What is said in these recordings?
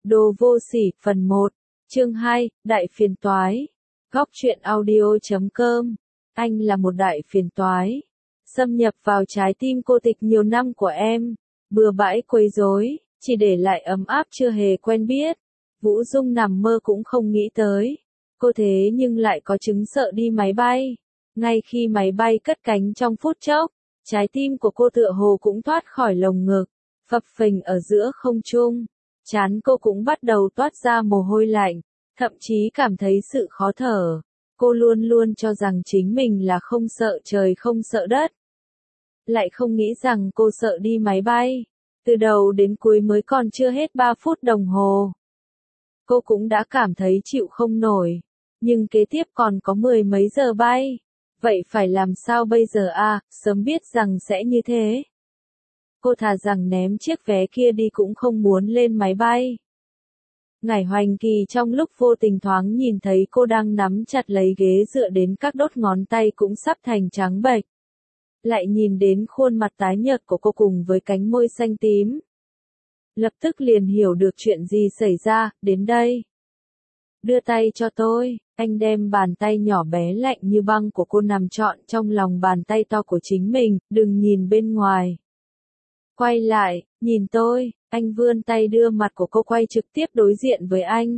Đồ vô sỉ, phần 1, chương 2, đại phiền toái. Góc truyện audio.com. Anh là một đại phiền toái. Xâm nhập vào trái tim cô tịch nhiều năm của em. Bừa bãi quấy rối, chỉ để lại ấm áp chưa hề quen biết. Vũ Dung nằm mơ cũng không nghĩ tới. Cô thế nhưng lại có chứng sợ đi máy bay. Ngay khi máy bay cất cánh trong phút chốc, trái tim của cô tựa hồ cũng thoát khỏi lồng ngực, phập phình ở giữa không trung. Trán cô cũng bắt đầu toát ra mồ hôi lạnh, thậm chí cảm thấy sự khó thở. Cô luôn luôn cho rằng chính mình là không sợ trời không sợ đất. Lại không nghĩ rằng cô sợ đi máy bay. Từ đầu đến cuối mới còn chưa hết 3 phút đồng hồ. Cô cũng đã cảm thấy chịu không nổi. Nhưng kế tiếp còn có 10 mấy giờ bay. Vậy phải làm sao bây giờ à, sớm biết rằng sẽ như thế. Cô thà rằng ném chiếc vé kia đi cũng không muốn lên máy bay. Ngải Hoành Kỳ trong lúc vô tình thoáng nhìn thấy cô đang nắm chặt lấy ghế dựa đến các đốt ngón tay cũng sắp thành trắng bệch. Lại nhìn đến khuôn mặt tái nhợt của cô cùng với cánh môi xanh tím. Lập tức liền hiểu được chuyện gì xảy ra, đến đây. Đưa tay cho tôi, anh đem bàn tay nhỏ bé lạnh như băng của cô nằm trọn trong lòng bàn tay to của chính mình, đừng nhìn bên ngoài. Quay lại, nhìn tôi, anh vươn tay đưa mặt của cô quay trực tiếp đối diện với anh.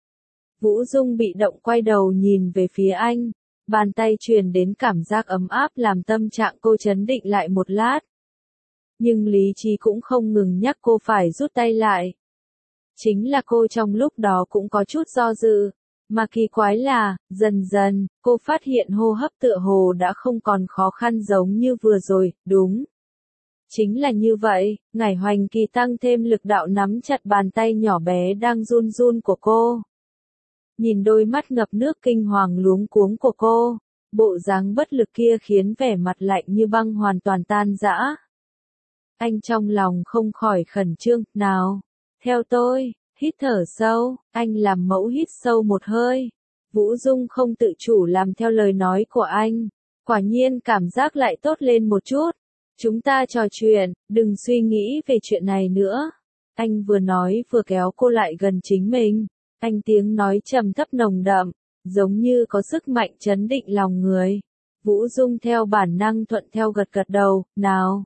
Vũ Dung bị động quay đầu nhìn về phía anh, bàn tay truyền đến cảm giác ấm áp làm tâm trạng cô chấn định lại một lát. Nhưng lý trí cũng không ngừng nhắc cô phải rút tay lại. Chính là cô trong lúc đó cũng có chút do dự, mà kỳ quái là, dần dần, cô phát hiện hô hấp tựa hồ đã không còn khó khăn giống như vừa rồi, đúng. Chính là như vậy, Ngải Hoành Kỳ tăng thêm lực đạo nắm chặt bàn tay nhỏ bé đang run run của cô. Nhìn đôi mắt ngập nước kinh hoàng luống cuống của cô, bộ dáng bất lực kia khiến vẻ mặt lạnh như băng hoàn toàn tan rã. Anh trong lòng không khỏi khẩn trương, nào, theo tôi, hít thở sâu, anh làm mẫu hít sâu một hơi. Vũ Dung không tự chủ làm theo lời nói của anh, quả nhiên cảm giác lại tốt lên một chút. Chúng ta trò chuyện, đừng suy nghĩ về chuyện này nữa. Anh vừa nói vừa kéo cô lại gần chính mình. Anh tiếng nói trầm thấp nồng đậm, giống như có sức mạnh chấn định lòng người. Vũ Dung theo bản năng thuận theo gật gật đầu, nào.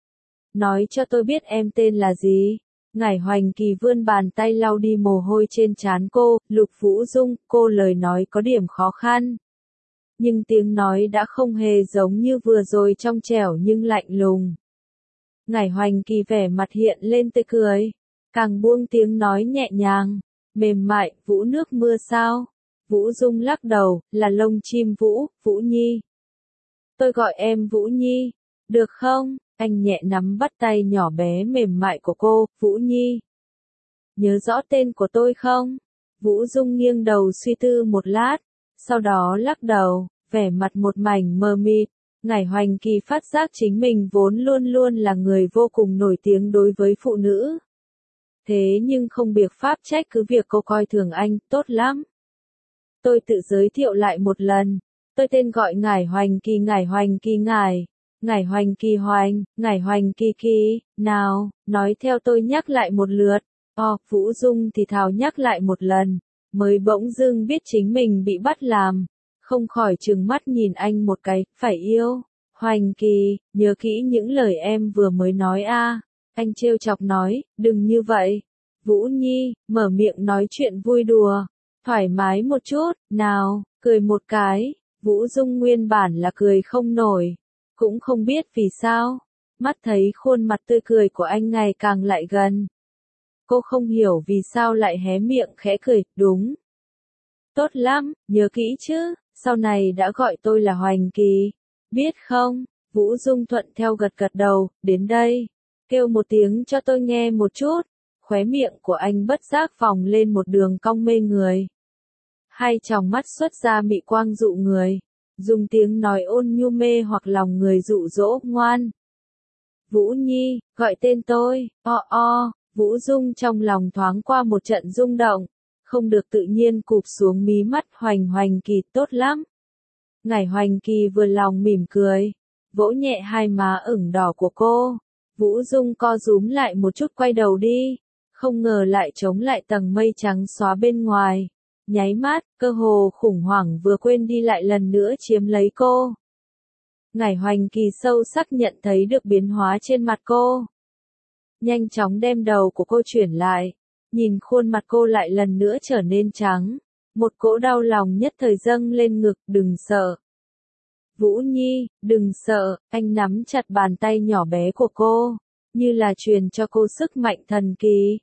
Nói cho tôi biết em tên là gì. Ngải Hoành Kỳ vươn bàn tay lau đi mồ hôi trên trán cô, Lục Vũ Dung, cô lời nói có điểm khó khăn. Nhưng tiếng nói đã không hề giống như vừa rồi trong trẻo nhưng lạnh lùng. Ngải Hoành Kỳ vẻ mặt hiện lên tươi cười, càng buông tiếng nói nhẹ nhàng, mềm mại, Vũ nước mưa sao? Vũ Dung lắc đầu, là lông chim Vũ, Vũ Nhi. Tôi gọi em Vũ Nhi, được không? Anh nhẹ nắm bắt tay nhỏ bé mềm mại của cô, Vũ Nhi. Nhớ rõ tên của tôi không? Vũ Dung nghiêng đầu suy tư một lát, sau đó lắc đầu, vẻ mặt một mảnh mờ mịt. Ngải Hoành Kỳ phát giác chính mình vốn luôn luôn là người vô cùng nổi tiếng đối với phụ nữ. Thế nhưng không biện pháp trách cứ việc cô coi thường anh, tốt lắm. Tôi tự giới thiệu lại một lần, tôi tên gọi Ngải Hoành Kỳ, Ngải Hoành Kỳ Ngải. Ngải Hoành Kỳ Hoành, Ngải Hoành Kỳ Kỳ, nào, nói theo tôi nhắc lại một lượt. Vũ Dung thì thào nhắc lại một lần, mới bỗng dưng biết chính mình bị bắt làm. Không khỏi trừng mắt nhìn anh một cái, phải yêu. Hoành Kỳ, nhớ kỹ những lời em vừa mới nói a. Anh trêu chọc nói, đừng như vậy. Vũ Nhi, mở miệng nói chuyện vui đùa. Thoải mái một chút, nào, cười một cái. Vũ Dung nguyên bản là cười không nổi. Cũng không biết vì sao, mắt thấy khuôn mặt tươi cười của anh ngày càng lại gần. Cô không hiểu vì sao lại hé miệng khẽ cười, đúng. Tốt lắm, nhớ kỹ chứ, sau này đã gọi tôi là Hoành Kỳ, biết không? Vũ Dung thuận theo gật gật đầu, đến đây, kêu một tiếng cho tôi nghe một chút. Khóe miệng của anh bất giác vòng lên một đường cong mê người. Hai tròng mắt xuất ra mị quang dụ người. Dùng tiếng nói ôn nhu mê hoặc lòng người dụ dỗ, ngoan. Vũ Nhi, gọi tên tôi, Vũ Dung trong lòng thoáng qua một trận rung động, không được tự nhiên cụp xuống mí mắt. Hoành Kỳ, tốt lắm. Ngải Hoành Kỳ vừa lòng mỉm cười, vỗ nhẹ hai má ửng đỏ của cô. Vũ Dung co rúm lại một chút quay đầu đi, không ngờ lại chống lại tầng mây trắng xóa bên ngoài. Nháy mắt, cơ hồ khủng hoảng vừa quên đi lại lần nữa chiếm lấy cô. Ngải Hoành Kỳ sâu sắc nhận thấy được biến hóa trên mặt cô. Nhanh chóng đem đầu của cô chuyển lại, nhìn khuôn mặt cô lại lần nữa trở nên trắng. Một cỗ đau lòng nhất thời dâng lên ngực, đừng sợ. Vũ Nhi, đừng sợ, anh nắm chặt bàn tay nhỏ bé của cô, như là truyền cho cô sức mạnh thần kỳ.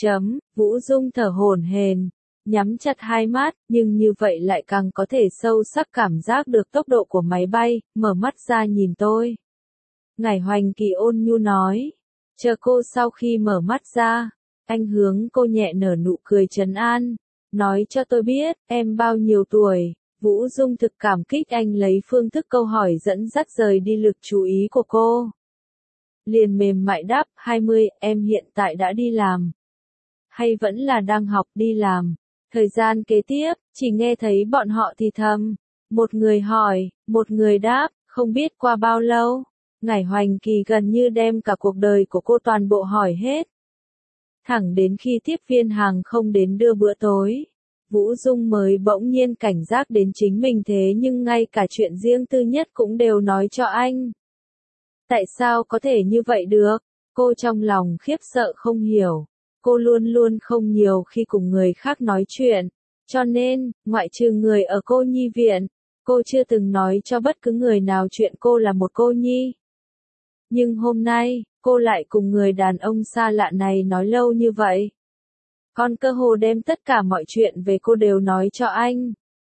Vũ Dung thở hổn hển, nhắm chặt hai mắt, nhưng như vậy lại càng có thể sâu sắc cảm giác được tốc độ của máy bay, mở mắt ra nhìn tôi. Ngải Hoành Kỳ ôn nhu nói, chờ cô sau khi mở mắt ra, anh hướng cô nhẹ nở nụ cười trấn an, nói cho tôi biết, em bao nhiêu tuổi. Vũ Dung thực cảm kích anh lấy phương thức câu hỏi dẫn dắt rời đi lực chú ý của cô. Liền mềm mại đáp, 20, em hiện tại đã đi làm. Hay vẫn là đang học đi làm. Thời gian kế tiếp, chỉ nghe thấy bọn họ thì thầm. Một người hỏi, một người đáp, không biết qua bao lâu. Ngải Hoành Kỳ gần như đem cả cuộc đời của cô toàn bộ hỏi hết. Thẳng đến khi tiếp viên hàng không đến đưa bữa tối. Vũ Dung mới bỗng nhiên cảnh giác đến chính mình thế nhưng ngay cả chuyện riêng tư nhất cũng đều nói cho anh. Tại sao có thể như vậy được? Cô trong lòng khiếp sợ không hiểu. Cô luôn luôn không nhiều khi cùng người khác nói chuyện. Cho nên, ngoại trừ người ở cô nhi viện, cô chưa từng nói cho bất cứ người nào chuyện cô là một cô nhi. Nhưng hôm nay, cô lại cùng người đàn ông xa lạ này nói lâu như vậy. Còn cơ hồ đem tất cả mọi chuyện về cô đều nói cho anh.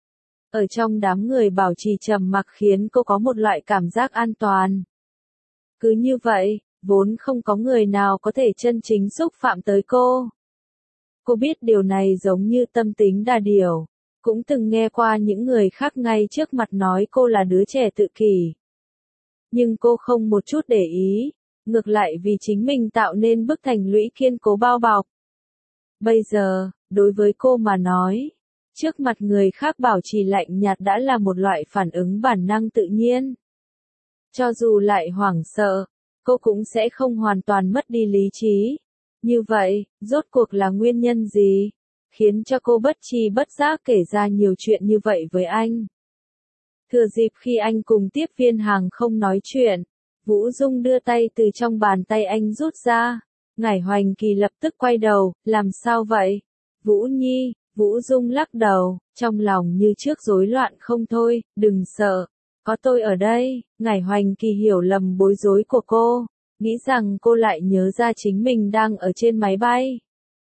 Ở trong đám người bảo trì trầm mặc khiến cô có một loại cảm giác an toàn. Cứ như vậy, vốn không có người nào có thể chân chính xúc phạm tới cô. Cô biết điều này giống như tâm tính đa điểu, cũng từng nghe qua những người khác ngay trước mặt nói cô là đứa trẻ tự kỷ. Nhưng cô không một chút để ý, ngược lại vì chính mình tạo nên bức thành lũy kiên cố bao bọc. Bây giờ, đối với cô mà nói, trước mặt người khác bảo trì lạnh nhạt đã là một loại phản ứng bản năng tự nhiên. Cho dù lại hoảng sợ, cô cũng sẽ không hoàn toàn mất đi lý trí. Như vậy, rốt cuộc là nguyên nhân gì, khiến cho cô bất tri bất giác kể ra nhiều chuyện như vậy với anh? Thừa dịp khi anh cùng tiếp viên hàng không nói chuyện, Vũ Dung đưa tay từ trong bàn tay anh rút ra. Ngải Hoành Kỳ lập tức quay đầu, làm sao vậy? Vũ Nhi, Vũ Dung lắc đầu, trong lòng như trước rối loạn không thôi, đừng sợ, có tôi ở đây. Ngải Hoành Kỳ hiểu lầm bối rối của cô, nghĩ rằng cô lại nhớ ra chính mình đang ở trên máy bay.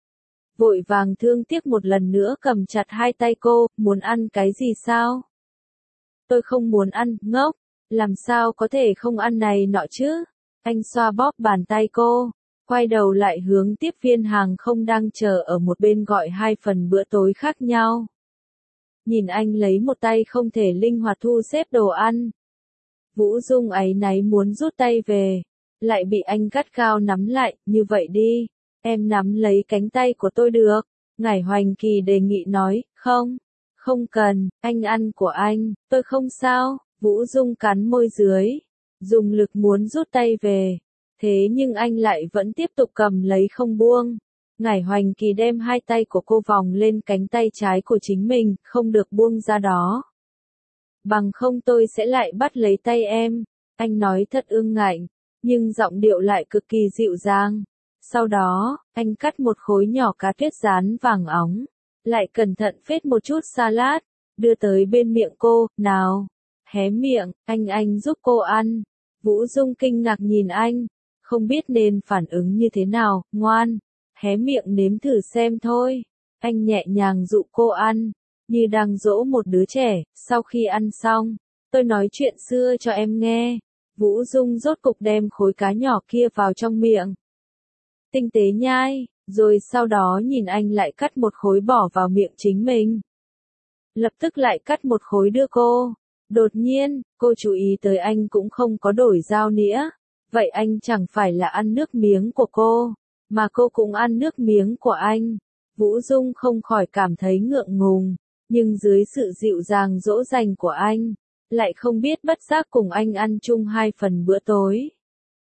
Vội vàng thương tiếc một lần nữa cầm chặt hai tay cô, muốn ăn cái gì sao? Tôi không muốn ăn, ngốc, làm sao có thể không ăn này nọ chứ? Anh xoa bóp bàn tay cô. Quay đầu lại hướng tiếp viên hàng không đang chờ ở một bên gọi hai phần bữa tối khác nhau. Nhìn anh lấy một tay không thể linh hoạt thu xếp đồ ăn. Vũ Dung áy náy muốn rút tay về, lại bị anh gắt gao nắm lại, như vậy đi, em nắm lấy cánh tay của tôi được. Ngải Hoành Kỳ đề nghị nói, không cần, anh ăn của anh, tôi không sao. Vũ Dung cắn môi dưới, dùng lực muốn rút tay về. Thế nhưng anh lại vẫn tiếp tục cầm lấy không buông. Ngải Hoành Kỳ đem hai tay của cô vòng lên cánh tay trái của chính mình, không được buông ra đó. Bằng không tôi sẽ lại bắt lấy tay em. Anh nói thật ương ngạnh, nhưng giọng điệu lại cực kỳ dịu dàng. Sau đó, anh cắt một khối nhỏ cá tuyết rán vàng óng, lại cẩn thận phết một chút salad, đưa tới bên miệng cô, nào, hé miệng, anh giúp cô ăn. Vũ Dung kinh ngạc nhìn anh. Không biết nên phản ứng như thế nào, ngoan, hé miệng nếm thử xem thôi. Anh nhẹ nhàng dụ cô ăn, như đang dỗ một đứa trẻ. Sau khi ăn xong, tôi nói chuyện xưa cho em nghe. Vũ Dung rốt cục đem khối cá nhỏ kia vào trong miệng. Tinh tế nhai, rồi sau đó nhìn anh lại cắt một khối bỏ vào miệng chính mình. Lập tức lại cắt một khối đưa cô. Đột nhiên, cô chú ý tới anh cũng không có đổi dao nĩa. Vậy anh chẳng phải là ăn nước miếng của cô, mà cô cũng ăn nước miếng của anh. Vũ Dung không khỏi cảm thấy ngượng ngùng, nhưng dưới sự dịu dàng dỗ dành của anh, lại không biết bất giác cùng anh ăn chung hai phần bữa tối.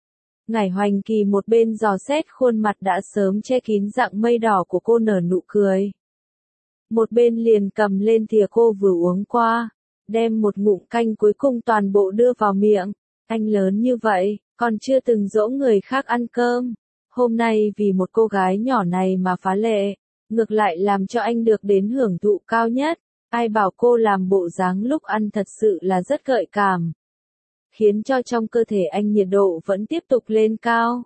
Ngải Hoành Kỳ một bên dò xét khuôn mặt đã sớm che kín dạng mây đỏ của cô nở nụ cười. Một bên liền cầm lên thìa cô vừa uống qua, đem một ngụm canh cuối cùng toàn bộ đưa vào miệng. Anh lớn như vậy, còn chưa từng dỗ người khác ăn cơm. Hôm nay vì một cô gái nhỏ này mà phá lệ, ngược lại làm cho anh được đến hưởng thụ cao nhất. Ai bảo cô làm bộ dáng lúc ăn thật sự là rất gợi cảm, khiến cho trong cơ thể anh nhiệt độ vẫn tiếp tục lên cao.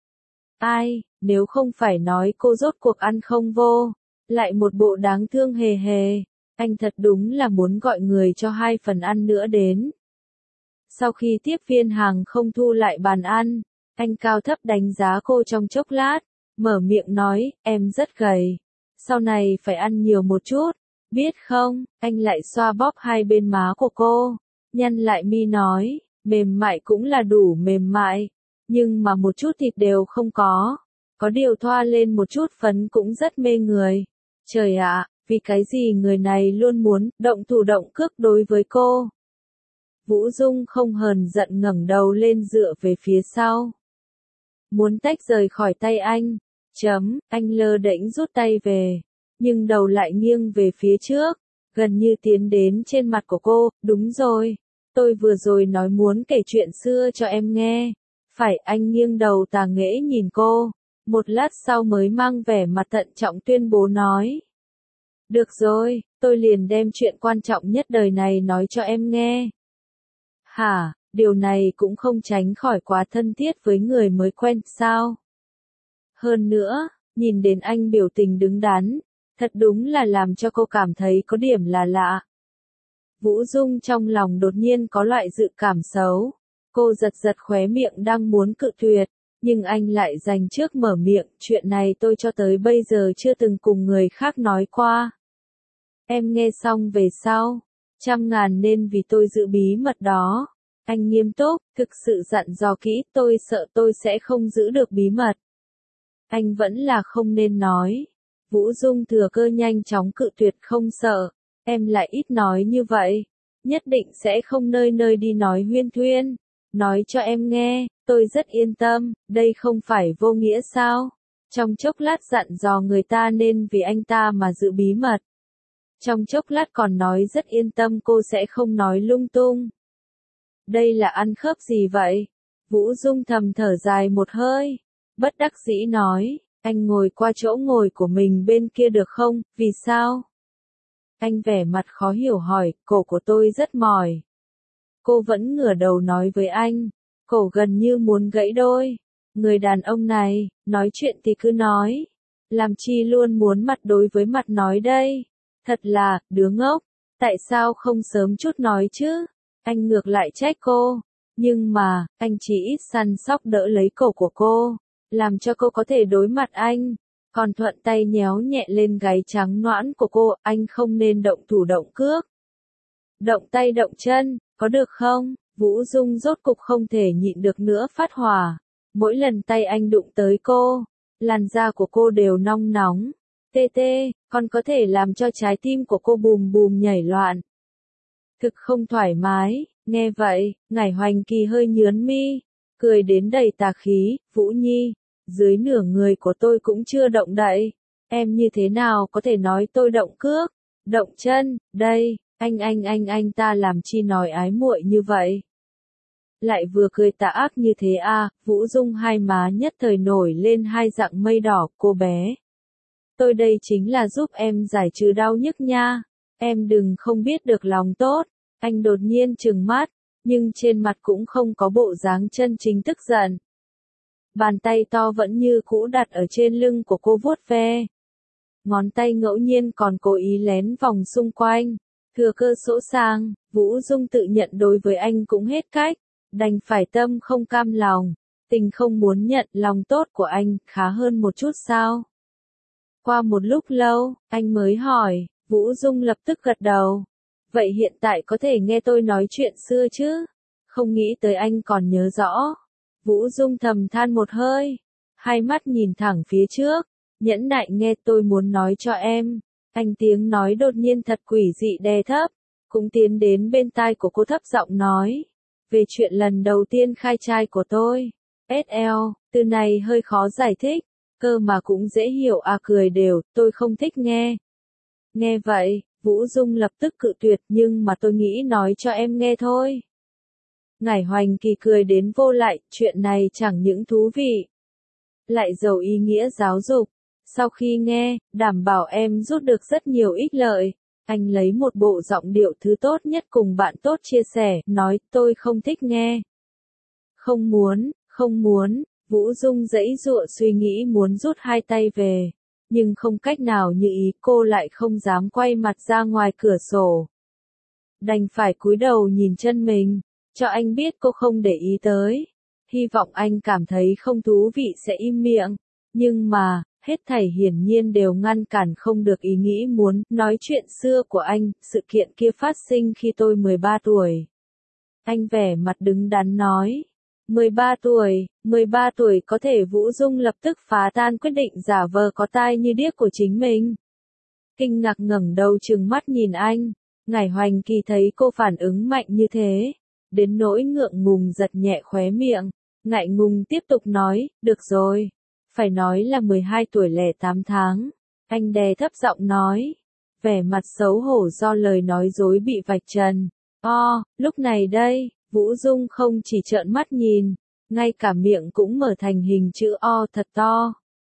Ai, nếu không phải nói cô rốt cuộc ăn không vô, lại một bộ đáng thương hề hề, anh thật đúng là muốn gọi người cho 2 phần ăn nữa đến. Sau khi tiếp viên hàng không thu lại bàn ăn, anh cao thấp đánh giá cô trong chốc lát, mở miệng nói, em rất gầy, sau này phải ăn nhiều một chút, biết không? Anh lại xoa bóp hai bên má của cô, nhăn lại mi nói, mềm mại cũng là đủ mềm mại, nhưng mà một chút thịt đều không có điều thoa lên một chút phấn cũng rất mê người. Trời ạ, vì cái gì người này luôn muốn động thủ động cước đối với cô? Vũ Dung không hờn giận ngẩng đầu lên dựa về phía sau, muốn tách rời khỏi tay anh. Anh lơ đễnh rút tay về, nhưng đầu lại nghiêng về phía trước, gần như tiến đến trên mặt của cô. Đúng rồi, tôi vừa rồi nói muốn kể chuyện xưa cho em nghe. Phải, anh nghiêng đầu tà nghễ nhìn cô, một lát sau mới mang vẻ mặt thận trọng tuyên bố nói. Được rồi, tôi liền đem chuyện quan trọng nhất đời này nói cho em nghe. Hả, điều này cũng không tránh khỏi quá thân thiết với người mới quen, sao? Hơn nữa, nhìn đến anh biểu tình đứng đắn, thật đúng là làm cho cô cảm thấy có điểm là lạ. Vũ Dung trong lòng đột nhiên có loại dự cảm xấu. Cô giật giật khóe miệng đang muốn cự tuyệt, nhưng anh lại dành trước mở miệng, chuyện này tôi cho tới bây giờ chưa từng cùng người khác nói qua. Em nghe xong về sau, 100.000 nên vì tôi giữ bí mật đó. Anh nghiêm túc, thực sự dặn dò kỹ, tôi sợ tôi sẽ không giữ được bí mật. Anh vẫn là không nên nói. Vũ Dung thừa cơ nhanh chóng cự tuyệt, không sợ, em lại ít nói như vậy, nhất định sẽ không nơi nơi đi nói huyên thuyên. Nói cho em nghe, tôi rất yên tâm, đây không phải vô nghĩa sao? Trong chốc lát dặn dò người ta nên vì anh ta mà giữ bí mật. Trong chốc lát còn nói rất yên tâm cô sẽ không nói lung tung. Đây là ăn khớp gì vậy? Vũ Dung thầm thở dài một hơi, bất đắc dĩ nói, anh ngồi qua chỗ ngồi của mình bên kia được không, vì sao? Anh vẻ mặt khó hiểu hỏi, cổ của tôi rất mỏi. Cô vẫn ngửa đầu nói với anh, cổ gần như muốn gãy đôi. Người đàn ông này, nói chuyện thì cứ nói, làm chi luôn muốn mặt đối với mặt nói đây. Thật là, đứa ngốc, tại sao không sớm chút nói chứ? Anh ngược lại trách cô, nhưng mà, anh chỉ ít săn sóc đỡ lấy cổ của cô, làm cho cô có thể đối mặt anh, còn thuận tay nhéo nhẹ lên gáy trắng nõn của cô, anh không nên động thủ động cước. Động tay động chân, có được không? Vũ Dung rốt cục không thể nhịn được nữa phát hỏa, mỗi lần tay anh đụng tới cô, làn da của cô đều nong nóng, tê tê, còn có thể làm cho trái tim của cô bùm bùm nhảy loạn. Thực không thoải mái, nghe vậy, Ngải Hoành Kỳ hơi nhướng mi, cười đến đầy tà khí, Vũ Nhi, dưới nửa người của tôi cũng chưa động đậy, em như thế nào có thể nói tôi động cước, động chân, đây, anh ta làm chi nói ái muội như vậy. Lại vừa cười tà ác như thế à, Vũ Dung hai má nhất thời nổi lên hai dạng mây đỏ, cô bé. Tôi đây chính là giúp em giải trừ đau nhức nha, em đừng không biết được lòng tốt. Anh đột nhiên trừng mắt, nhưng trên mặt cũng không có bộ dáng chân chính tức giận. Bàn tay to vẫn như cũ đặt ở trên lưng của cô vuốt ve. Ngón tay ngẫu nhiên còn cố ý lén vòng xung quanh. Thừa cơ sỗ sang, Vũ Dung tự nhận đối với anh cũng hết cách, đành phải tâm không cam lòng, tình không muốn nhận, lòng tốt của anh khá hơn một chút sao? Qua một lúc lâu, anh mới hỏi, Vũ Dung lập tức gật đầu. Vậy hiện tại có thể nghe tôi nói chuyện xưa chứ? Không nghĩ tới anh còn nhớ rõ. Vũ Dung thầm than một hơi, hai mắt nhìn thẳng phía trước, nhẫn nại nghe tôi muốn nói cho em. Anh tiếng nói đột nhiên thật quỷ dị đè thấp, cũng tiến đến bên tai của cô thấp giọng nói, về chuyện lần đầu tiên khai trai của tôi. SL, từ này hơi khó giải thích, cơ mà cũng dễ hiểu à cười đều, tôi không thích nghe. Nghe vậy, Vũ Dung lập tức cự tuyệt nhưng mà tôi nghĩ nói cho em nghe thôi. Ngải Hoành Kỳ cười đến vô lại, chuyện này chẳng những thú vị, lại giàu ý nghĩa giáo dục. Sau khi nghe, đảm bảo em rút được rất nhiều ích lợi. Anh lấy một bộ giọng điệu thứ tốt nhất cùng bạn tốt chia sẻ, nói tôi không thích nghe. Không muốn, Vũ Dung giãy giụa suy nghĩ muốn rút hai tay về. Nhưng không cách nào như ý cô lại không dám quay mặt ra ngoài cửa sổ. Đành phải cúi đầu nhìn chân mình, cho anh biết cô không để ý tới. Hy vọng anh cảm thấy không thú vị sẽ im miệng. Nhưng mà, hết thảy hiển nhiên đều ngăn cản không được ý nghĩ muốn nói chuyện xưa của anh, sự kiện kia phát sinh khi tôi 13 tuổi. Anh vẻ mặt đứng đắn nói. 13 tuổi có thể Vũ Dung lập tức phá tan quyết định giả vờ có tai như điếc của chính mình. Kinh ngạc ngẩng đầu trừng mắt nhìn anh, Ngải Hoành Kỳ thấy cô phản ứng mạnh như thế, đến nỗi ngượng ngùng giật nhẹ khóe miệng, ngại ngùng tiếp tục nói, được rồi, phải nói là 12 tuổi lẻ 8 tháng, anh đè thấp giọng nói, vẻ mặt xấu hổ do lời nói dối bị vạch trần. Lúc này đây, Vũ Dung không chỉ trợn mắt nhìn, ngay cả miệng cũng mở thành hình chữ O thật to.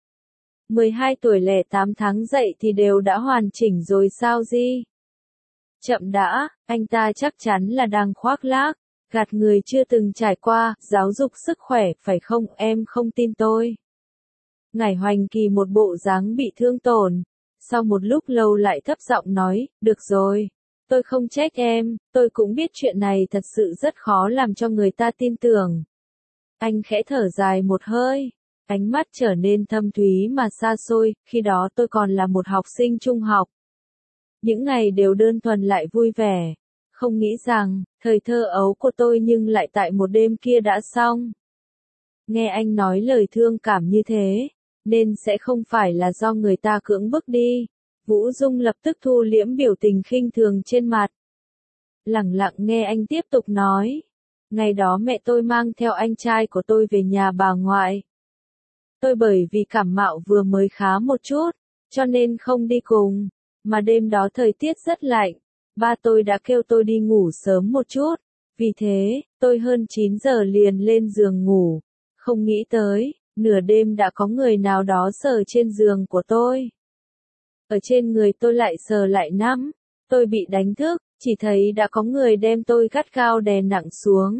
12 tuổi lẻ 8 tháng dậy thì đều đã hoàn chỉnh rồi sao gì? Chậm đã, anh ta chắc chắn là đang khoác lác, gạt người chưa từng trải qua, giáo dục sức khỏe, phải không, em không tin tôi. Ngải Hoành Kỳ một bộ dáng bị thương tổn, sau một lúc lâu lại thấp giọng nói, được rồi, tôi không trách em, tôi cũng biết chuyện này thật sự rất khó làm cho người ta tin tưởng. Anh khẽ thở dài một hơi, ánh mắt trở nên thâm thúy mà xa xôi, khi đó tôi còn là một học sinh trung học. Những ngày đều đơn thuần lại vui vẻ, không nghĩ rằng, thời thơ ấu của tôi nhưng lại tại một đêm kia đã xong. Nghe anh nói lời thương cảm như thế, nên sẽ không phải là do người ta cưỡng bức đi. Vũ Dung lập tức thu liễm biểu tình khinh thường trên mặt. Lẳng lặng nghe anh tiếp tục nói. Ngày đó mẹ tôi mang theo anh trai của tôi về nhà bà ngoại. Tôi bởi vì cảm mạo vừa mới khá một chút, cho nên không đi cùng. Mà đêm đó thời tiết rất lạnh, ba tôi đã kêu tôi đi ngủ sớm một chút. Vì thế, tôi hơn 9 giờ liền lên giường ngủ. Không nghĩ tới, nửa đêm đã có người nào đó sờ trên giường của tôi. Ở trên người tôi lại sờ lại nắm. Tôi bị đánh thức, chỉ thấy đã có người đem tôi gắt gao đè nặng xuống.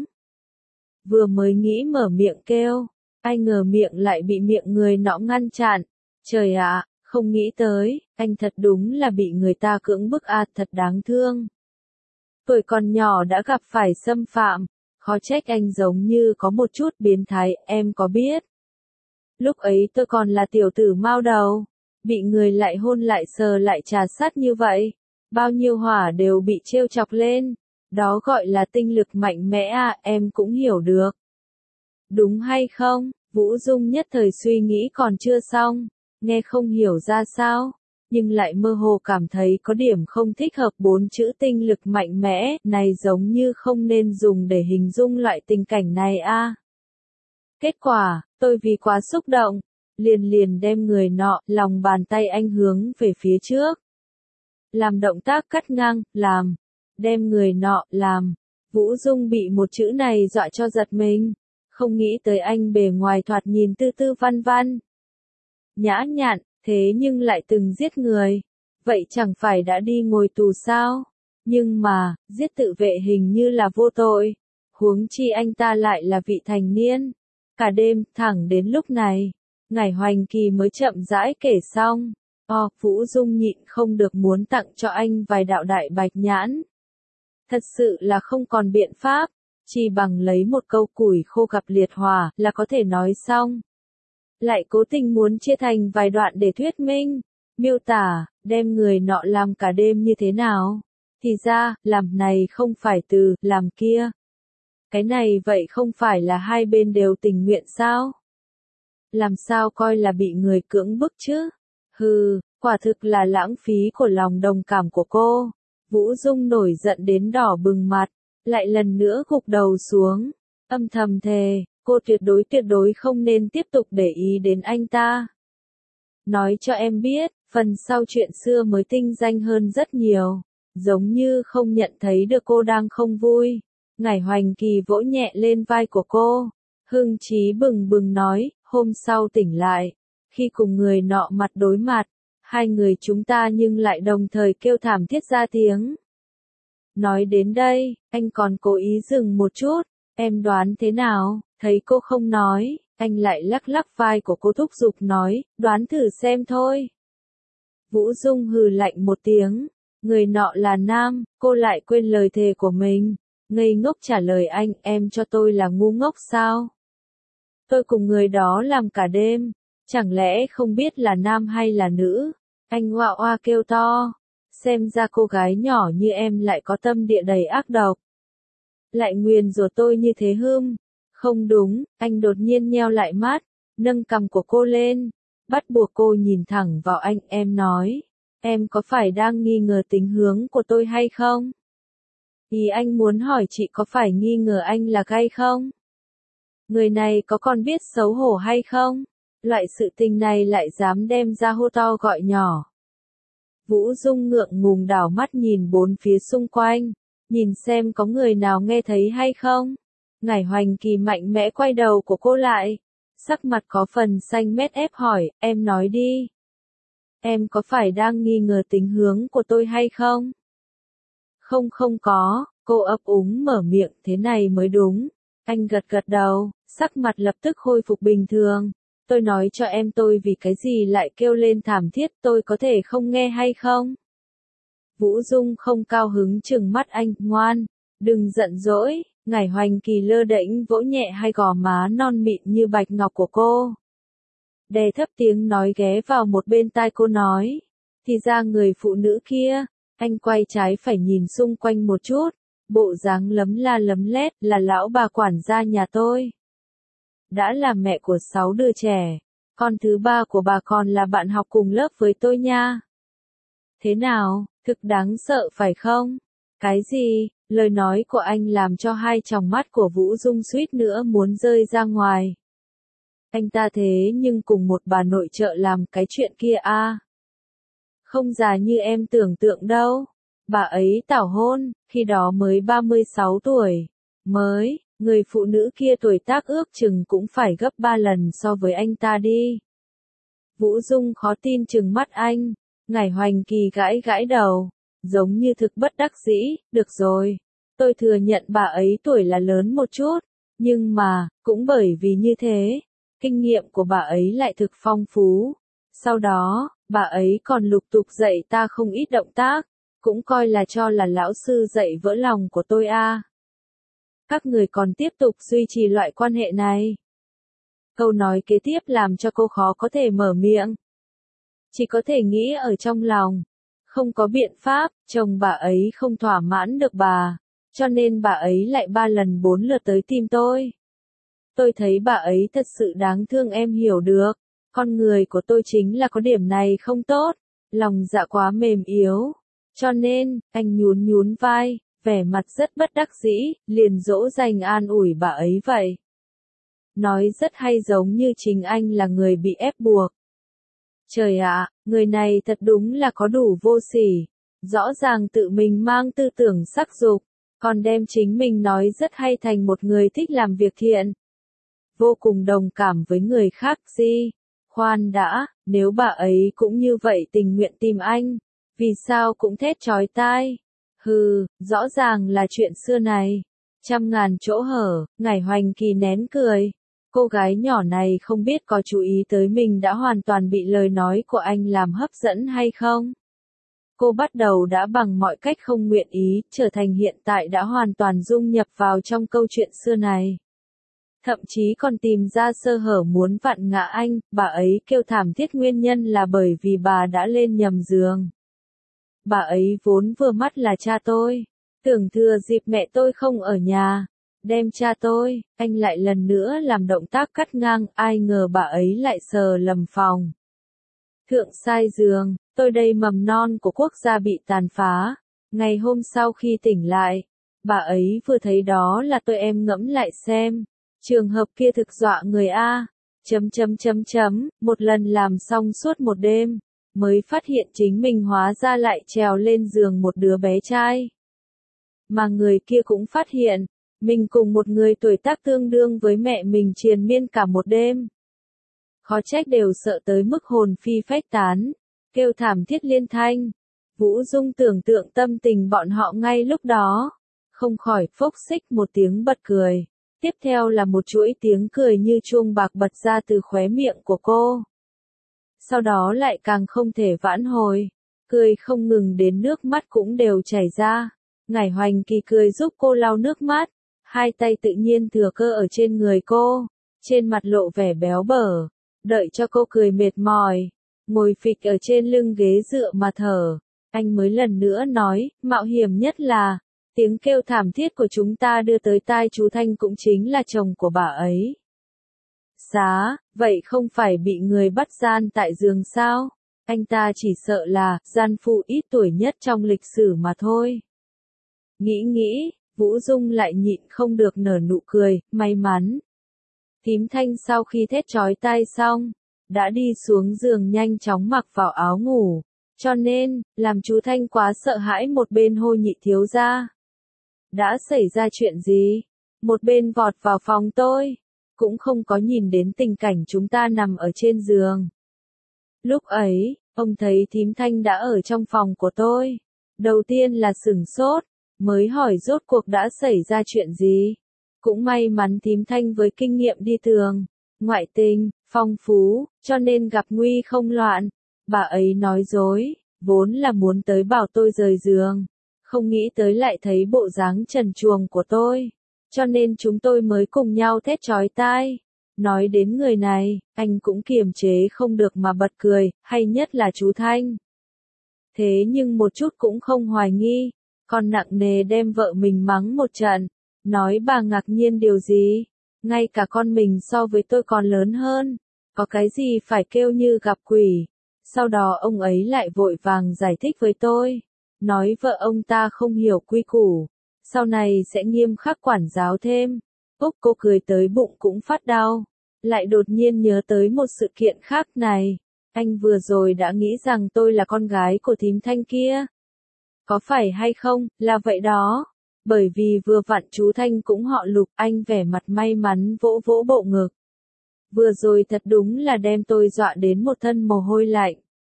Vừa mới nghĩ mở miệng kêu, ai ngờ miệng lại bị miệng người nọ ngăn chặn. Trời ạ, không nghĩ tới, anh thật đúng là bị người ta cưỡng bức à, thật đáng thương. Tuổi còn nhỏ đã gặp phải xâm phạm, khó trách anh giống như có một chút biến thái, em có biết. Lúc ấy tôi còn là tiểu tử mao đầu, bị người lại hôn lại sờ lại trà sát như vậy, bao nhiêu hỏa đều bị trêu chọc lên, đó gọi là tinh lực mạnh mẽ à, em cũng hiểu được. Đúng hay không? Vũ Dung nhất thời suy nghĩ còn chưa xong, nghe không hiểu ra sao, nhưng lại mơ hồ cảm thấy có điểm không thích hợp bốn chữ tinh lực mạnh mẽ, này giống như không nên dùng để hình dung loại tình cảnh này a. Kết quả, tôi vì quá xúc động, liền đem người nọ, lòng bàn tay anh hướng về phía trước. Làm động tác cắt ngang, đem người nọ, Vũ Dung bị một chữ này dọa cho giật mình, không nghĩ tới anh bề ngoài thoạt nhìn tư tư văn văn. Nhã nhặn, thế nhưng lại từng giết người, vậy chẳng phải đã đi ngồi tù sao? Nhưng mà, giết tự vệ hình như là vô tội, huống chi anh ta lại là vị thành niên. Cả đêm, thẳng đến lúc này, Ngải Hoành Kỳ mới chậm rãi kể xong. Vũ Dung nhịn không được muốn tặng cho anh vài đạo đại bạch nhãn. Thật sự là không còn biện pháp, chỉ bằng lấy một câu củi khô gặp liệt hỏa là có thể nói xong. Lại cố tình muốn chia thành vài đoạn để thuyết minh, miêu tả, đem người nọ làm cả đêm như thế nào. Thì ra, làm này không phải từ, làm kia. Cái này vậy không phải là hai bên đều tình nguyện sao? Làm sao coi là bị người cưỡng bức chứ? Quả thực là lãng phí của lòng đồng cảm của cô. Vũ Dung nổi giận đến đỏ bừng mặt, lại lần nữa gục đầu xuống, âm thầm thề, Cô tuyệt đối không nên tiếp tục để ý đến anh ta. Nói cho em biết, phần sau chuyện xưa mới tinh danh hơn rất nhiều. Giống như không nhận thấy được cô đang không vui. Ngải Hoành Kỳ vỗ nhẹ lên vai của cô. Hưng trí bừng bừng nói, hôm sau tỉnh lại. Khi cùng người nọ mặt đối mặt, hai người chúng ta nhưng lại đồng thời kêu thảm thiết ra tiếng. Nói đến đây, anh còn cố ý dừng một chút. Em đoán thế nào? Thấy cô không nói, anh lại lắc lắc vai của cô thúc giục nói, đoán thử xem thôi. Vũ Dung hừ lạnh một tiếng. Người nọ là nam, cô lại quên lời thề của mình. Ngây ngốc trả lời anh, em cho tôi là ngu ngốc sao? Tôi cùng người đó làm cả đêm, chẳng lẽ không biết là nam hay là nữ? Anh oa oa kêu to, xem ra cô gái nhỏ như em lại có tâm địa đầy ác độc. Lại nguyền rủa tôi như thế hưm? Không đúng, anh đột nhiên nheo lại mắt, nâng cằm của cô lên, bắt buộc cô nhìn thẳng vào anh, em nói. Em có phải đang nghi ngờ tính hướng của tôi hay không? Ý anh muốn hỏi chị có phải nghi ngờ anh là gay không? Người này có còn biết xấu hổ hay không? Loại sự tình này lại dám đem ra hô to gọi nhỏ. Vũ Dung ngượng ngùng đảo mắt nhìn bốn phía xung quanh, nhìn xem có người nào nghe thấy hay không. Ngải Hoành Kỳ mạnh mẽ quay đầu của cô lại, sắc mặt có phần xanh mét ép hỏi, em nói đi. Em có phải đang nghi ngờ tính hướng của tôi hay không? Không có, cô ấp úng mở miệng, thế này mới đúng. Anh gật gật đầu, sắc mặt lập tức khôi phục bình thường. Tôi nói cho em tôi vì cái gì lại kêu lên thảm thiết, tôi có thể không nghe hay không? Vũ Dung không cao hứng trừng mắt anh, ngoan, đừng giận dỗi. Ngải Hoành Kỳ lơ đễnh vỗ nhẹ hai gò má non mịn như bạch ngọc của cô. Đè thấp tiếng nói ghé vào một bên tai cô nói. Thì ra người phụ nữ kia, anh quay trái phải nhìn xung quanh một chút, bộ dáng lấm la lấm lét là lão bà quản gia nhà tôi. Đã là mẹ của 6 đứa trẻ, con thứ 3 của bà còn là bạn học cùng lớp với tôi nha. Thế nào, thực đáng sợ phải không? Cái gì? Lời nói của anh làm cho hai tròng mắt của Vũ Dung suýt nữa muốn rơi ra ngoài. Anh ta thế nhưng cùng một bà nội trợ làm cái chuyện kia à? Không già như em tưởng tượng đâu. Bà ấy tảo hôn, khi đó mới 36 tuổi. Mới, người phụ nữ kia tuổi tác ước chừng cũng phải gấp 3 lần so với anh ta đi. Vũ Dung khó tin trừng mắt anh. Ngải Hoành Kỳ gãi gãi đầu, giống như thực bất đắc dĩ, được rồi. Tôi thừa nhận bà ấy tuổi là lớn một chút, nhưng mà, cũng bởi vì như thế, kinh nghiệm của bà ấy lại thực phong phú. Sau đó, bà ấy còn lục tục dạy ta không ít động tác, cũng coi là cho là lão sư dạy vỡ lòng của tôi à. Các người còn tiếp tục duy trì loại quan hệ này. Câu nói kế tiếp làm cho cô khó có thể mở miệng. Chỉ có thể nghĩ ở trong lòng. Không có biện pháp, chồng bà ấy không thỏa mãn được bà, cho nên bà ấy lại 3 lần 4 lượt tới tìm tôi. Tôi thấy bà ấy thật sự đáng thương, em hiểu được. Con người của tôi chính là có điểm này không tốt, lòng dạ quá mềm yếu. Cho nên, anh nhún nhún vai, vẻ mặt rất bất đắc dĩ, liền dỗ dành an ủi bà ấy vậy. Nói rất hay, giống như chính anh là người bị ép buộc. Trời ạ, người này thật đúng là có đủ vô sỉ. Rõ ràng tự mình mang tư tưởng sắc dục, còn đem chính mình nói rất hay thành một người thích làm việc thiện. Vô cùng đồng cảm với người khác gì. Khoan đã, nếu bà ấy cũng như vậy tình nguyện tìm anh, vì sao cũng thét chói tai. Hừ, rõ ràng là chuyện xưa này. Trăm ngàn chỗ hở, Ngải Hoành Kỳ nén cười. Cô gái nhỏ này không biết có chú ý tới mình đã hoàn toàn bị lời nói của anh làm hấp dẫn hay không. Cô bắt đầu đã bằng mọi cách không nguyện ý, trở thành hiện tại đã hoàn toàn dung nhập vào trong câu chuyện xưa này. Thậm chí còn tìm ra sơ hở muốn vặn ngã anh, bà ấy kêu thảm thiết nguyên nhân là bởi vì bà đã lên nhầm giường. Bà ấy vốn vừa mắt là cha tôi, tưởng thừa dịp mẹ tôi không ở nhà, đem cha tôi, anh lại lần nữa làm động tác cắt ngang, ai ngờ bà ấy lại sờ lầm phòng. Thượng sai giường, tôi đây mầm non của quốc gia bị tàn phá. Ngày hôm sau khi tỉnh lại, bà ấy vừa thấy đó là tôi, em ngẫm lại xem. Trường hợp kia thực dọa người a. Một lần làm xong suốt một đêm, mới phát hiện chính mình hóa ra lại trèo lên giường một đứa bé trai. Mà người kia cũng phát hiện, mình cùng một người tuổi tác tương đương với mẹ mình triền miên cả một đêm. Khó trách đều sợ tới mức hồn phi phách tán, kêu thảm thiết liên thanh. Vũ Dung tưởng tượng tâm tình bọn họ ngay lúc đó, không khỏi phốc xích một tiếng bật cười. Tiếp theo là một chuỗi tiếng cười như chuông bạc bật ra từ khóe miệng của cô. Sau đó lại càng không thể vãn hồi, cười không ngừng đến nước mắt cũng đều chảy ra. Ngải Hoành Kỳ cười giúp cô lau nước mắt, hai tay tự nhiên thừa cơ ở trên người cô, trên mặt lộ vẻ béo bở, đợi cho cô cười mệt mỏi, ngồi phịch ở trên lưng ghế dựa mà thở. Anh mới lần nữa nói, mạo hiểm nhất là, tiếng kêu thảm thiết của chúng ta đưa tới tai chú Thanh cũng chính là chồng của bà ấy. Giá, vậy không phải bị người bắt gian tại giường sao? Anh ta chỉ sợ là, gian phụ ít tuổi nhất trong lịch sử mà thôi. Nghĩ, Vũ Dung lại nhịn không được nở nụ cười, may mắn. Thím Thanh sau khi thét chói tai xong, đã đi xuống giường nhanh chóng mặc vào áo ngủ, cho nên, làm chú Thanh quá sợ hãi một bên hô Nhị thiếu gia. Đã xảy ra chuyện gì? Một bên vọt vào phòng tôi, cũng không có nhìn đến tình cảnh chúng ta nằm ở trên giường. Lúc ấy, ông thấy thím Thanh đã ở trong phòng của tôi. Đầu tiên là sửng sốt, mới hỏi rốt cuộc đã xảy ra chuyện gì. Cũng may mắn thím Thanh với kinh nghiệm đi tường, ngoại tình, phong phú, cho nên gặp nguy không loạn. Bà ấy nói dối, vốn là muốn tới bảo tôi rời giường, không nghĩ tới lại thấy bộ dáng trần truồng của tôi, cho nên chúng tôi mới cùng nhau thét chói tai. Nói đến người này, anh cũng kiềm chế không được mà bật cười, hay nhất là chú Thanh. Thế nhưng một chút cũng không hoài nghi, còn nặng nề đem vợ mình mắng một trận, nói bà ngạc nhiên điều gì, ngay cả con mình so với tôi còn lớn hơn, có cái gì phải kêu như gặp quỷ. Sau đó ông ấy lại vội vàng giải thích với tôi, nói vợ ông ta không hiểu quy củ, sau này sẽ nghiêm khắc quản giáo thêm. Cô cười tới bụng cũng phát đau, lại đột nhiên nhớ tới một sự kiện khác này. Anh vừa rồi đã nghĩ rằng tôi là con gái của thím Thanh kia. Có phải hay không, là vậy đó. Bởi vì vừa vặn chú Thanh cũng họ Lục, anh vẻ mặt may mắn vỗ vỗ bộ ngực. Vừa rồi thật đúng là đem tôi dọa đến một thân mồ hôi lạnh.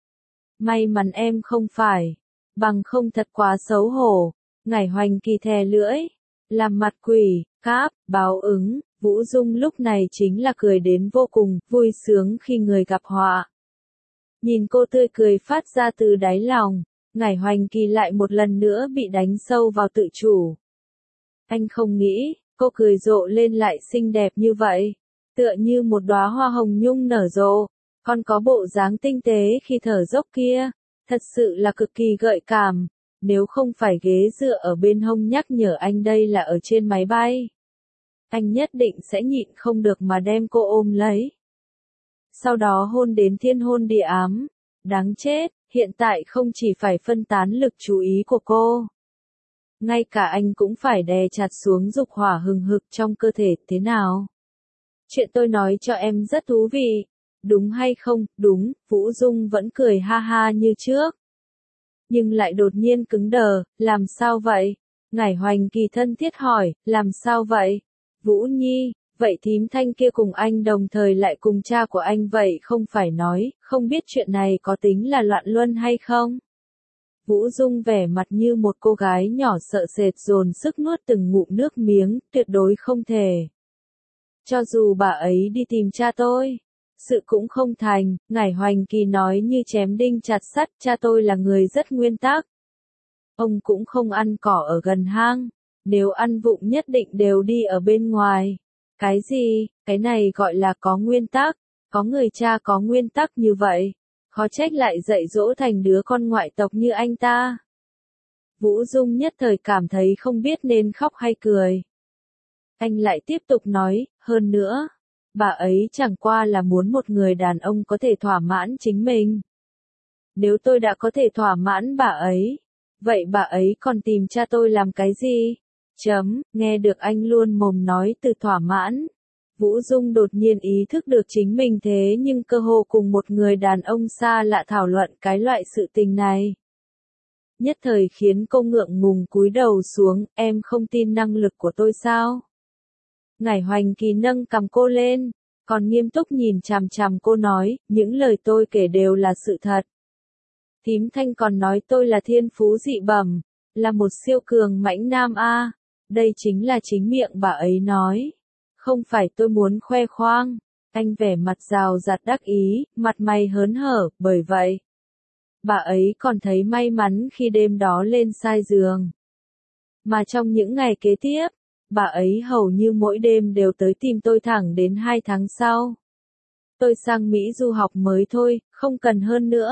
May mắn em không phải, bằng không thật quá xấu hổ. Ngải Hoành Kỳ thè lưỡi, làm mặt quỷ, cáp, báo ứng. Vũ Dung lúc này chính là cười đến vô cùng, vui sướng khi người gặp họa. Nhìn cô tươi cười phát ra từ đáy lòng, Ngải Hoành Kỳ lại một lần nữa bị đánh sâu vào tự chủ. Anh không nghĩ, cô cười rộ lên lại xinh đẹp như vậy, tựa như một đóa hoa hồng nhung nở rộ, còn có bộ dáng tinh tế khi thở dốc kia, thật sự là cực kỳ gợi cảm, nếu không phải ghế dựa ở bên hông nhắc nhở anh đây là ở trên máy bay. Anh nhất định sẽ nhịn không được mà đem cô ôm lấy. Sau đó hôn đến thiên hôn địa ám, đáng chết, hiện tại không chỉ phải phân tán lực chú ý của cô. Ngay cả anh cũng phải đè chặt xuống dục hỏa hừng hực trong cơ thể, thế nào? Chuyện tôi nói cho em rất thú vị, đúng hay không? Đúng, Vũ Dung vẫn cười ha ha như trước. Nhưng lại đột nhiên cứng đờ, làm sao vậy? Ngải Hoành Kỳ thân thiết hỏi, làm sao vậy? Vũ Nhi, vậy thím Thanh kia cùng anh đồng thời lại cùng cha của anh vậy không phải nói, không biết chuyện này có tính là loạn luân hay không? Vũ Dung vẻ mặt như một cô gái nhỏ sợ sệt dồn sức nuốt từng ngụm nước miếng, tuyệt đối không thể. Cho dù bà ấy đi tìm cha tôi, sự cũng không thành. Ngải Hoành Kỳ nói như chém đinh chặt sắt, cha tôi là người rất nguyên tắc. Ông cũng không ăn cỏ ở gần hang, nếu ăn vụng nhất định đều đi ở bên ngoài. Cái gì, cái này gọi là có nguyên tắc, có người cha có nguyên tắc như vậy, khó trách lại dạy dỗ thành đứa con ngoại tộc như anh ta. Vũ Dung nhất thời cảm thấy không biết nên khóc hay cười. Anh lại tiếp tục nói, hơn nữa, bà ấy chẳng qua là muốn một người đàn ông có thể thỏa mãn chính mình. Nếu tôi đã có thể thỏa mãn bà ấy, vậy bà ấy còn tìm cha tôi làm cái gì? Nghe được anh luôn mồm nói từ thỏa mãn, Vũ Dung đột nhiên ý thức được chính mình thế nhưng cơ hồ cùng một người đàn ông xa lạ thảo luận cái loại sự tình này. Nhất thời khiến cô ngượng ngùng cúi đầu xuống, em không tin năng lực của tôi sao? Ngải Hoành Kỳ nâng cằm cô lên, còn nghiêm túc nhìn chằm chằm cô nói, những lời tôi kể đều là sự thật. Thím Thanh còn nói tôi là thiên phú dị bẩm, là một siêu cường mãnh nam a. Đây chính là chính miệng bà ấy nói. Không phải tôi muốn khoe khoang. Anh vẻ mặt rào rạt đắc ý, mặt mày hớn hở, bởi vậy. Bà ấy còn thấy may mắn khi đêm đó lên sai giường. Mà trong những ngày kế tiếp, bà ấy hầu như mỗi đêm đều tới tìm tôi thẳng đến 2 tháng sau. Tôi sang Mỹ du học mới thôi, không cần hơn nữa.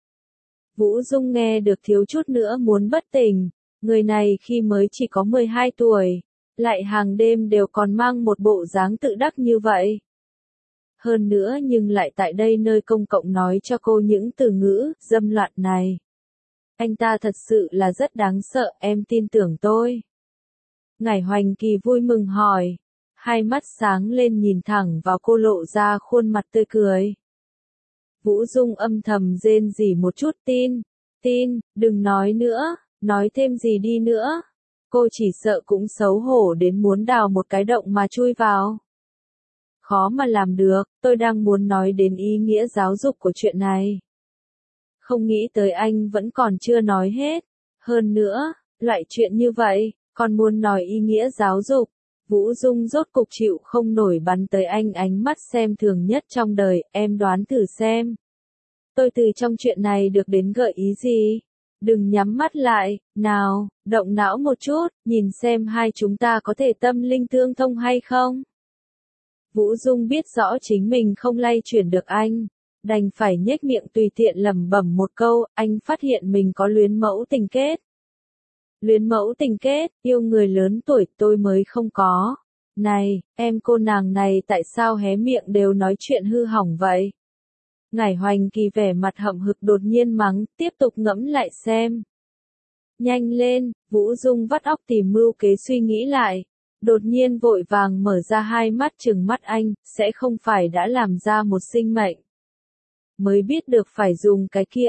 Vũ Dung nghe được thiếu chút nữa muốn bất tỉnh, người này khi mới chỉ có 12 tuổi, lại hàng đêm đều còn mang một bộ dáng tự đắc như vậy. Hơn nữa nhưng lại tại đây nơi công cộng nói cho cô những từ ngữ dâm loạn này. Anh ta thật sự là rất đáng sợ, em tin tưởng tôi. Ngải Hoành Kỳ vui mừng hỏi, hai mắt sáng lên nhìn thẳng vào cô lộ ra khuôn mặt tươi cười. Vũ Dung âm thầm rên rỉ một chút tin, đừng nói nữa, nói thêm gì đi nữa. Cô chỉ sợ cũng xấu hổ đến muốn đào một cái động mà chui vào. Khó mà làm được, tôi đang muốn nói đến ý nghĩa giáo dục của chuyện này. Không nghĩ tới anh vẫn còn chưa nói hết. Hơn nữa, loại chuyện như vậy, còn muốn nói ý nghĩa giáo dục. Vũ Dung rốt cục chịu không nổi bắn tới anh ánh mắt xem thường nhất trong đời, em đoán thử xem. Tôi từ trong chuyện này được đến gợi ý gì? Đừng nhắm mắt lại, nào, động não một chút, nhìn xem hai chúng ta có thể tâm linh tương thông hay không? Vũ Dung biết rõ chính mình không lay chuyển được anh, đành phải nhếch miệng tùy tiện lẩm bẩm một câu, anh phát hiện mình có luyến mẫu tình kết. Luyến mẫu tình kết, yêu người lớn tuổi tôi mới không có. Này, em cô nàng này tại sao hé miệng đều nói chuyện hư hỏng vậy? Ngải Hoành Kỳ vẻ mặt hậm hực đột nhiên mắng, tiếp tục ngẫm lại xem. Nhanh lên, Vũ Dung vắt óc tìm mưu kế suy nghĩ lại. Đột nhiên vội vàng mở ra hai mắt trừng mắt anh, sẽ không phải đã làm ra một sinh mệnh. Mới biết được phải dùng cái kia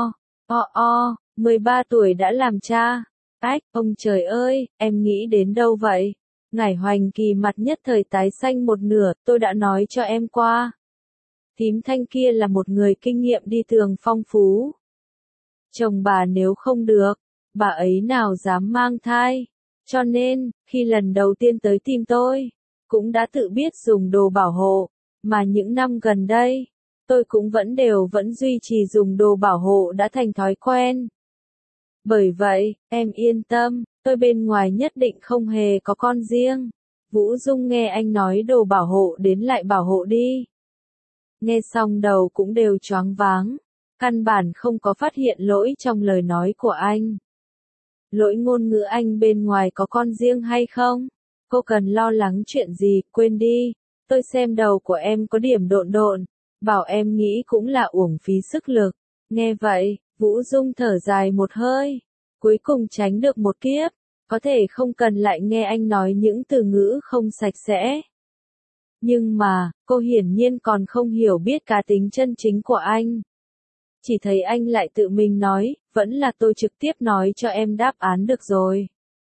13 tuổi đã làm cha. Ách, ông trời ơi, em nghĩ đến đâu vậy? Ngải Hoành Kỳ mặt nhất thời tái xanh một nửa, tôi đã nói cho em qua. Thím Thanh kia là một người kinh nghiệm đi tường phong phú. Chồng bà nếu không được, bà ấy nào dám mang thai. Cho nên, khi lần đầu tiên tới tìm tôi, cũng đã tự biết dùng đồ bảo hộ, mà những năm gần đây, tôi cũng vẫn duy trì dùng đồ bảo hộ đã thành thói quen. Bởi vậy, em yên tâm, tôi bên ngoài nhất định không hề có con riêng. Vũ Dung nghe anh nói đồ bảo hộ đến lại bảo hộ đi. Nghe xong đầu cũng đều choáng váng, căn bản không có phát hiện lỗi trong lời nói của anh. Lỗi ngôn ngữ anh bên ngoài có con riêng hay không? Cô cần lo lắng chuyện gì, quên đi. Tôi xem đầu của em có điểm độn độn, bảo em nghĩ cũng là uổng phí sức lực. Nghe vậy, Vũ Dung thở dài một hơi, cuối cùng tránh được một kiếp, có thể không cần lại nghe anh nói những từ ngữ không sạch sẽ. Nhưng mà, cô hiển nhiên còn không hiểu biết cá tính chân chính của anh. Chỉ thấy anh lại tự mình nói, vẫn là tôi trực tiếp nói cho em đáp án được rồi.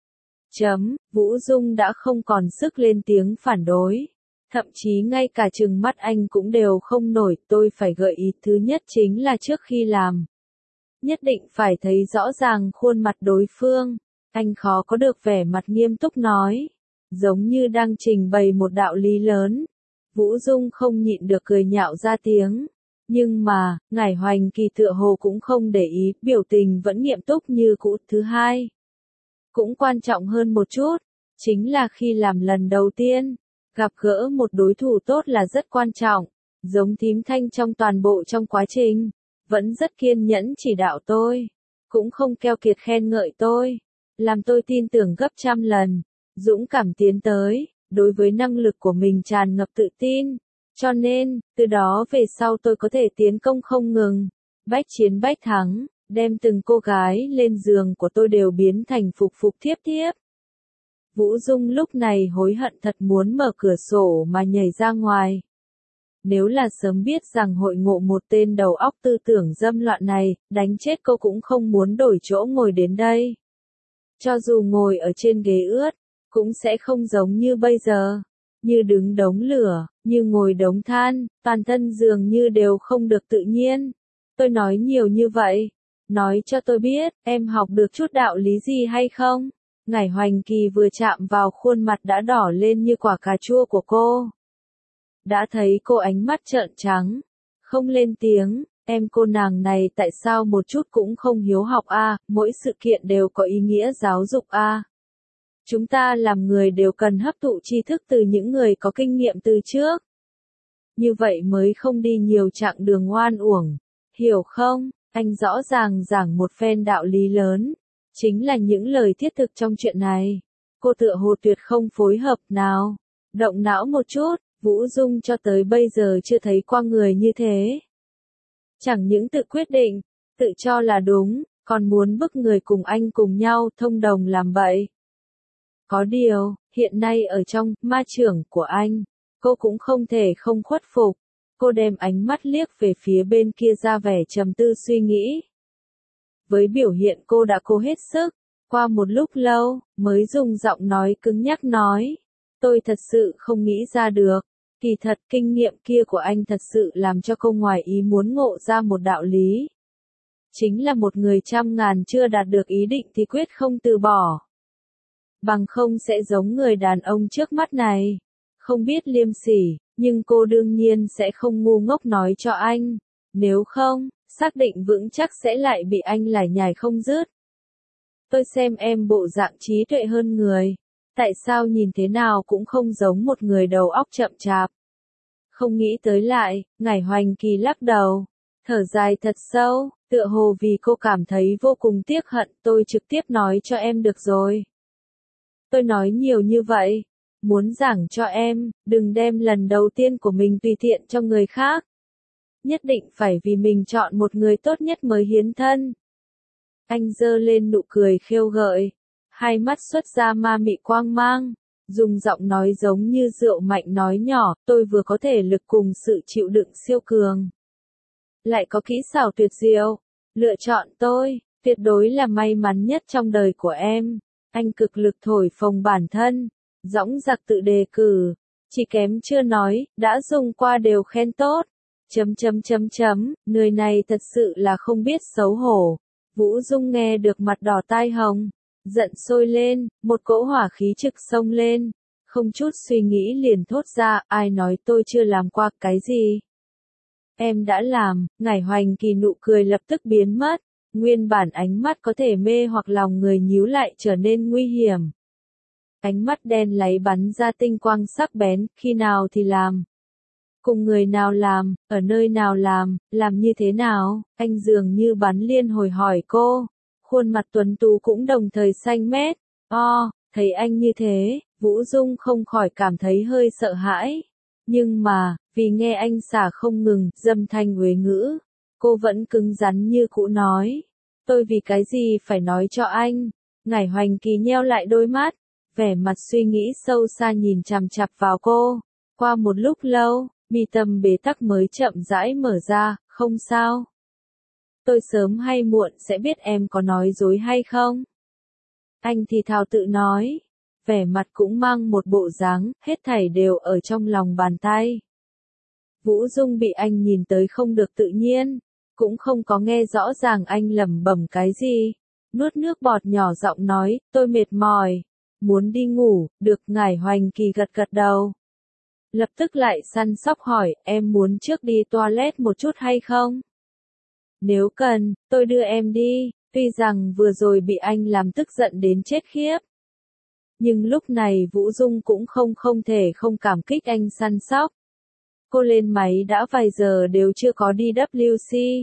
Vũ Dung đã không còn sức lên tiếng phản đối. Thậm chí ngay cả trừng mắt anh cũng đều không nổi, tôi phải gợi ý thứ nhất chính là trước khi làm. Nhất định phải thấy rõ ràng khuôn mặt đối phương. Anh khó có được vẻ mặt nghiêm túc nói. Giống như đang trình bày một đạo lý lớn. Vũ Dung không nhịn được cười nhạo ra tiếng. Nhưng mà, Ngải Hoành Kỳ tựa hồ cũng không để ý, biểu tình vẫn nghiêm túc như cũ. Thứ hai, cũng quan trọng hơn một chút, chính là khi làm lần đầu tiên, gặp gỡ một đối thủ tốt là rất quan trọng. Giống thím Thanh trong toàn bộ trong quá trình, vẫn rất kiên nhẫn chỉ đạo tôi, cũng không keo kiệt khen ngợi tôi, làm tôi tin tưởng gấp trăm lần, dũng cảm tiến tới, đối với năng lực của mình tràn ngập tự tin. Cho nên, từ đó về sau tôi có thể tiến công không ngừng, bách chiến bách thắng, đem từng cô gái lên giường của tôi đều biến thành phục phục thiếp thiếp. Vũ Dung lúc này hối hận thật muốn mở cửa sổ mà nhảy ra ngoài. Nếu là sớm biết rằng hội ngộ một tên đầu óc tư tưởng dâm loạn này, đánh chết cô cũng không muốn đổi chỗ ngồi đến đây. Cho dù ngồi ở trên ghế ướt, cũng sẽ không giống như bây giờ. Như đứng đống lửa, như ngồi đống than, toàn thân dường như đều không được tự nhiên. Tôi nói nhiều như vậy. Nói cho tôi biết, em học được chút đạo lý gì hay không? Ngải Hoành Kỳ vừa chạm vào khuôn mặt đã đỏ lên như quả cà chua của cô. Đã thấy cô ánh mắt trợn trắng. Không lên tiếng, em cô nàng này tại sao một chút cũng không hiếu học a, mỗi sự kiện đều có ý nghĩa giáo dục a. Chúng ta làm người đều cần hấp thụ tri thức từ những người có kinh nghiệm từ trước. Như vậy mới không đi nhiều chặng đường oan uổng. Hiểu không? Anh rõ ràng giảng một phen đạo lý lớn. Chính là những lời thiết thực trong chuyện này. Cô tựa hồ tuyệt không phối hợp nào. Động não một chút, Vũ Dung cho tới bây giờ chưa thấy qua người như thế. Chẳng những tự quyết định, tự cho là đúng, còn muốn bức người cùng anh cùng nhau thông đồng làm bậy. Có điều, hiện nay ở trong ma trưởng của anh, cô cũng không thể không khuất phục. Cô đem ánh mắt liếc về phía bên kia ra vẻ trầm tư suy nghĩ. Với biểu hiện cô đã cố hết sức, qua một lúc lâu, mới dùng giọng nói cứng nhắc nói. Tôi thật sự không nghĩ ra được. Kỳ thật kinh nghiệm kia của anh thật sự làm cho cô ngoài ý muốn ngộ ra một đạo lý. Chính là một người trăm ngàn chưa đạt được ý định thì quyết không từ bỏ. Bằng không sẽ giống người đàn ông trước mắt này. Không biết liêm sỉ, nhưng cô đương nhiên sẽ không ngu ngốc nói cho anh. Nếu không, xác định vững chắc sẽ lại bị anh lải nhải không dứt. Tôi xem em bộ dạng trí tuệ hơn người. Tại sao nhìn thế nào cũng không giống một người đầu óc chậm chạp. Không nghĩ tới lại, Ngải Hoành Kỳ lắc đầu. Thở dài thật sâu, tựa hồ vì cô cảm thấy vô cùng tiếc hận. Tôi trực tiếp nói cho em được rồi. Tôi nói nhiều như vậy. Muốn giảng cho em, đừng đem lần đầu tiên của mình tùy tiện cho người khác. Nhất định phải vì mình chọn một người tốt nhất mới hiến thân. Anh giơ lên nụ cười khêu gợi. Hai mắt xuất ra ma mị quang mang. Dùng giọng nói giống như rượu mạnh nói nhỏ, tôi vừa có thể lực cùng sự chịu đựng siêu cường. Lại có kỹ xảo tuyệt diệu. Lựa chọn tôi, tuyệt đối là may mắn nhất trong đời của em. Anh cực lực thổi phồng bản thân. Dõng dạc tự đề cử. Chỉ kém chưa nói, đã dùng qua đều khen tốt. Người này thật sự là không biết xấu hổ. Vũ Dung nghe được mặt đỏ tai hồng. Giận sôi lên, một cỗ hỏa khí trực xông lên. Không chút suy nghĩ liền thốt ra, ai nói tôi chưa làm qua cái gì. Em đã làm, Ngải Hoành Kỳ nụ cười lập tức biến mất. Nguyên bản ánh mắt có thể mê hoặc lòng người nhíu lại trở nên nguy hiểm. Ánh mắt đen láy bắn ra tinh quang sắc bén, khi nào thì làm. Cùng người nào làm, ở nơi nào làm như thế nào, anh dường như bắn liên hồi hỏi cô. Khuôn mặt tuấn tú cũng đồng thời xanh mét. Thấy anh như thế, Vũ Dung không khỏi cảm thấy hơi sợ hãi. Nhưng mà, vì nghe anh xả không ngừng, dâm thanh uế ngữ, cô vẫn cứng rắn như cũ nói. Tôi vì cái gì phải nói cho anh? Ngải Hoành Kỳ nheo lại đôi mắt, vẻ mặt suy nghĩ sâu xa nhìn chằm chằm vào cô. Qua một lúc lâu, mi tâm bế tắc mới chậm rãi mở ra, không sao. Tôi sớm hay muộn sẽ biết em có nói dối hay không. Anh thì thào tự nói, vẻ mặt cũng mang một bộ dáng, hết thảy đều ở trong lòng bàn tay. Vũ Dung bị anh nhìn tới không được tự nhiên, cũng không có nghe rõ ràng anh lẩm bẩm cái gì. Nuốt nước bọt nhỏ giọng nói, tôi mệt mỏi, muốn đi ngủ, được. Ngải Hoành Kỳ gật gật đầu. Lập tức lại săn sóc hỏi, em muốn trước đi toilet một chút hay không? Nếu cần, tôi đưa em đi, tuy rằng vừa rồi bị anh làm tức giận đến chết khiếp. Nhưng lúc này Vũ Dung cũng không thể không cảm kích anh săn sóc. Cô lên máy đã vài giờ đều chưa có đi WC.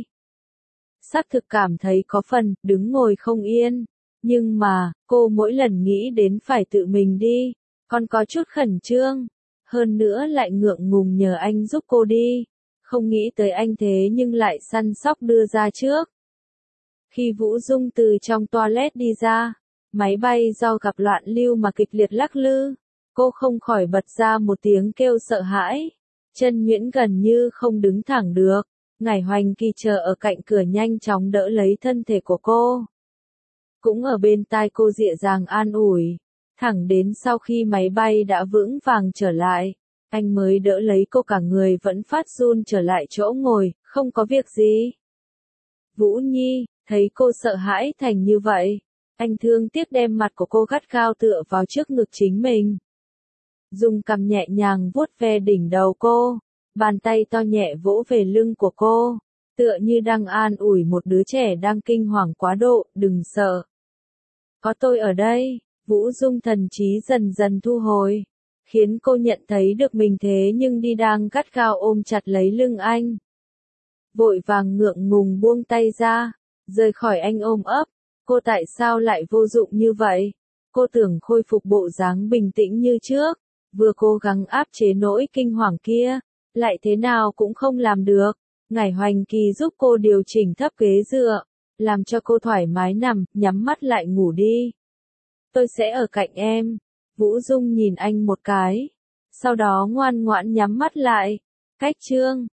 Xác thực cảm thấy có phần, đứng ngồi không yên. Nhưng mà, cô mỗi lần nghĩ đến phải tự mình đi, còn có chút khẩn trương. Hơn nữa lại ngượng ngùng nhờ anh giúp cô đi. Không nghĩ tới anh thế nhưng lại săn sóc đưa ra trước. Khi Vũ Dung từ trong toilet đi ra, Máy bay do gặp loạn lưu mà kịch liệt lắc lư. Cô không khỏi bật ra một tiếng kêu sợ hãi. Chân nhũn gần như không đứng thẳng được. Ngải Hoành Kỳ chờ ở cạnh cửa nhanh chóng đỡ lấy thân thể của cô. Cũng ở bên tai cô dịu dàng an ủi. Thẳng đến sau khi máy bay đã vững vàng trở lại, anh mới đỡ lấy cô, cả người vẫn phát run trở lại chỗ ngồi, không có việc gì. Vũ Nhi, thấy cô sợ hãi thành như vậy, anh thương tiếc đem mặt của cô gắt gao tựa vào trước ngực chính mình. Dùng cằm nhẹ nhàng vuốt ve đỉnh đầu cô, bàn tay to nhẹ vỗ về lưng của cô, tựa như đang an ủi một đứa trẻ đang kinh hoàng quá độ, đừng sợ. Có tôi ở đây. Vũ Dung thần trí dần dần thu hồi, khiến cô nhận thấy được mình thế nhưng đi đang gắt gao ôm chặt lấy lưng anh. Vội vàng ngượng ngùng buông tay ra, rời khỏi anh ôm ấp. Cô tại sao lại vô dụng như vậy? Cô tưởng khôi phục bộ dáng bình tĩnh như trước, vừa cố gắng áp chế nỗi kinh hoàng kia, lại thế nào cũng không làm được. Ngải Hoành Kỳ giúp cô điều chỉnh thấp ghế dựa, làm cho cô thoải mái nằm, nhắm mắt lại ngủ đi. Tôi sẽ ở cạnh em. Vũ Dung nhìn anh một cái, sau đó ngoan ngoãn nhắm mắt lại. Cách chương